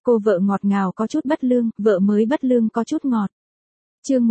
Cô vợ ngọt ngào có chút bất lương, vợ mới bất lương có chút ngọt. Chương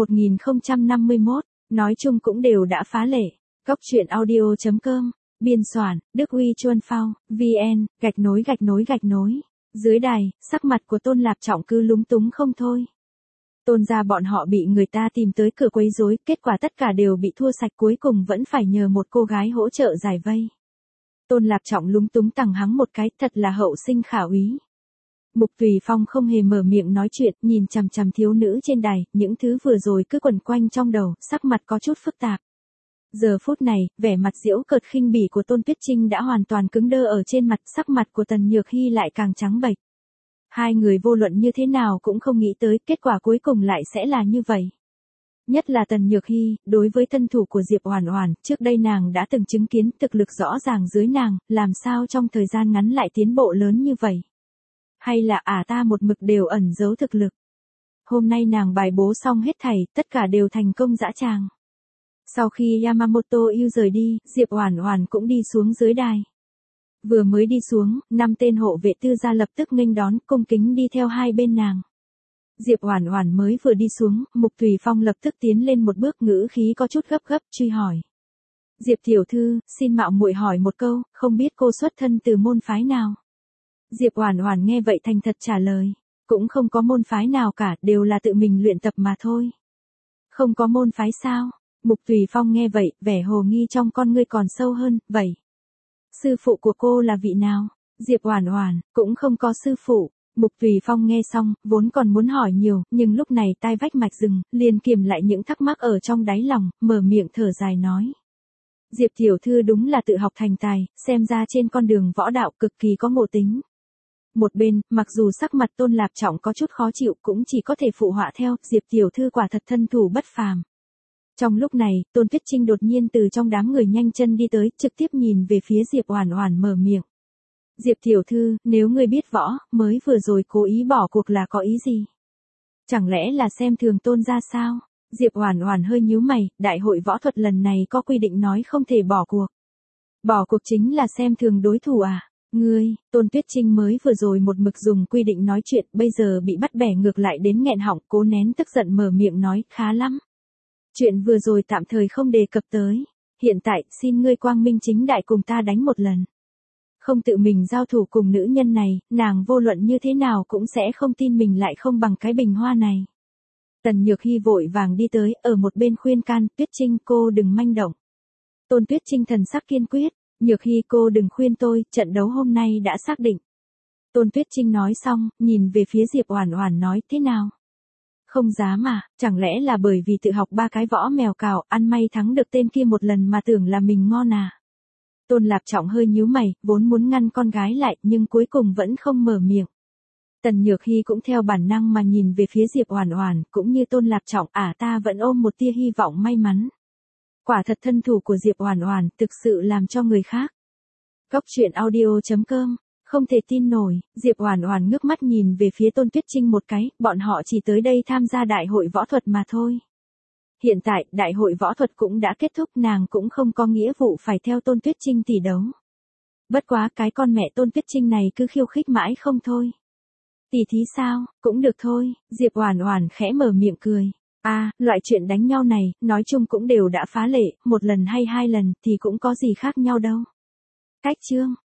1051, nói chung cũng đều đã phá lệ. Góc truyện audio.com, biên soạn, Đức Uy Chuân Phao, VN, gạch nối. Dưới đài, sắc mặt của Tôn Lạp Trọng cứ lúng túng không thôi. Tôn gia bọn họ bị người ta tìm tới cửa quấy rối, kết quả tất cả đều bị thua sạch, cuối cùng vẫn phải nhờ một cô gái hỗ trợ giải vây. Tôn Lạp Trọng lúng túng tằng hắng một cái, thật là hậu sinh khả úy. Mục Tùy Phong không hề mở miệng nói chuyện, nhìn chằm chằm thiếu nữ trên đài, những thứ vừa rồi cứ quẩn quanh trong đầu, sắc mặt có chút phức tạp. Giờ phút này, vẻ mặt giễu cợt khinh bỉ của Tôn Tuyết Trinh đã hoàn toàn cứng đơ ở trên mặt, sắc mặt của Tần Nhược Hy lại càng trắng bệch. Hai người vô luận như thế nào cũng không nghĩ tới, kết quả cuối cùng lại sẽ là như vậy. Nhất là Tần Nhược Hy, đối với thân thủ của Diệp Oản Oản, trước đây nàng đã từng chứng kiến thực lực rõ ràng dưới nàng, làm sao trong thời gian ngắn lại tiến bộ lớn như vậy. Hay là ta một mực đều ẩn giấu thực lực. Hôm nay nàng bài bố xong hết thảy, tất cả đều thành công dã tràng. Sau khi Yamamoto yêu rời đi, Diệp Oản Oản cũng đi xuống dưới đài. Vừa mới đi xuống, 5 tên hộ vệ tư gia lập tức nghênh đón, cung kính đi theo hai bên nàng. Diệp Oản Oản mới vừa đi xuống, Mục Tùy Phong lập tức tiến lên một bước, ngữ khí có chút gấp gáp, truy hỏi. Diệp tiểu thư, xin mạo muội hỏi một câu, không biết cô xuất thân từ môn phái nào? Diệp Oản Oản nghe vậy thành thật trả lời, cũng không có môn phái nào cả, đều là tự mình luyện tập mà thôi. Không có môn phái sao? Mục Tùy Phong nghe vậy, vẻ hồ nghi trong con ngươi còn sâu hơn, vậy. Sư phụ của cô là vị nào? Diệp Oản Oản, cũng không có sư phụ. Mục Tùy Phong nghe xong, vốn còn muốn hỏi nhiều, nhưng lúc này tai vách mạch dừng, liền kiềm lại những thắc mắc ở trong đáy lòng, mở miệng thở dài nói. Diệp tiểu thư đúng là tự học thành tài, xem ra trên con đường võ đạo cực kỳ có ngộ tính. Một bên, mặc dù sắc mặt Tôn Lạp Trọng có chút khó chịu, cũng chỉ có thể phụ họa theo, Diệp tiểu thư quả thật thân thủ bất phàm. Trong lúc này, Tôn Tuyết Trinh đột nhiên từ trong đám người nhanh chân đi tới, trực tiếp nhìn về phía Diệp Oản Oản mở miệng. Diệp tiểu thư, nếu ngươi biết võ, mới vừa rồi cố ý bỏ cuộc là có ý gì? Chẳng lẽ là xem thường Tôn gia sao? Diệp Oản Oản hơi nhíu mày, đại hội võ thuật lần này có quy định nói không thể bỏ cuộc. Bỏ cuộc chính là xem thường đối thủ à? Ngươi, Tôn Tuyết Trinh mới vừa rồi một mực dùng quy định nói chuyện, bây giờ bị bắt bẻ ngược lại đến nghẹn họng, cố nén tức giận mở miệng nói, khá lắm. Chuyện vừa rồi tạm thời không đề cập tới, hiện tại xin ngươi quang minh chính đại cùng ta đánh một lần. Không tự mình giao thủ cùng nữ nhân này, nàng vô luận như thế nào cũng sẽ không tin mình lại không bằng cái bình hoa này. Tần Nhược Hy vội vàng đi tới, ở một bên khuyên can, Tuyết Trinh cô đừng manh động. Tôn Tuyết Trinh thần sắc kiên quyết, Nhược Hy cô đừng khuyên tôi, trận đấu hôm nay đã xác định. Tôn Tuyết Trinh nói xong, nhìn về phía Diệp Oản Oản nói, thế nào? Không dám mà, chẳng lẽ là bởi vì tự học 3 cái võ mèo cào, ăn may thắng được tên kia một lần mà tưởng là mình ngon à? Tôn Lạp Trọng hơi nhíu mày, vốn muốn ngăn con gái lại, nhưng cuối cùng vẫn không mở miệng. Tần Nhược Hy cũng theo bản năng mà nhìn về phía Diệp Oản Oản, cũng như Tôn Lạp Trọng, ta vẫn ôm một tia hy vọng may mắn. Quả thật thân thủ của Diệp Oản Oản thực sự làm cho người khác. Góc truyện audio.com, không thể tin nổi, Diệp Oản Oản ngước mắt nhìn về phía Tôn Tuyết Trinh một cái, bọn họ chỉ tới đây tham gia đại hội võ thuật mà thôi. Hiện tại, đại hội võ thuật cũng đã kết thúc, nàng cũng không có nghĩa vụ phải theo Tôn Tuyết Trinh tỷ đấu. Bất quá cái con mẹ Tôn Tuyết Trinh này cứ khiêu khích mãi không thôi. Tỷ thí sao, cũng được thôi, Diệp Oản Oản khẽ mở miệng cười. Loại chuyện đánh nhau này, nói chung cũng đều đã phá lệ, một lần hay 2 lần thì cũng có gì khác nhau đâu. Cách chương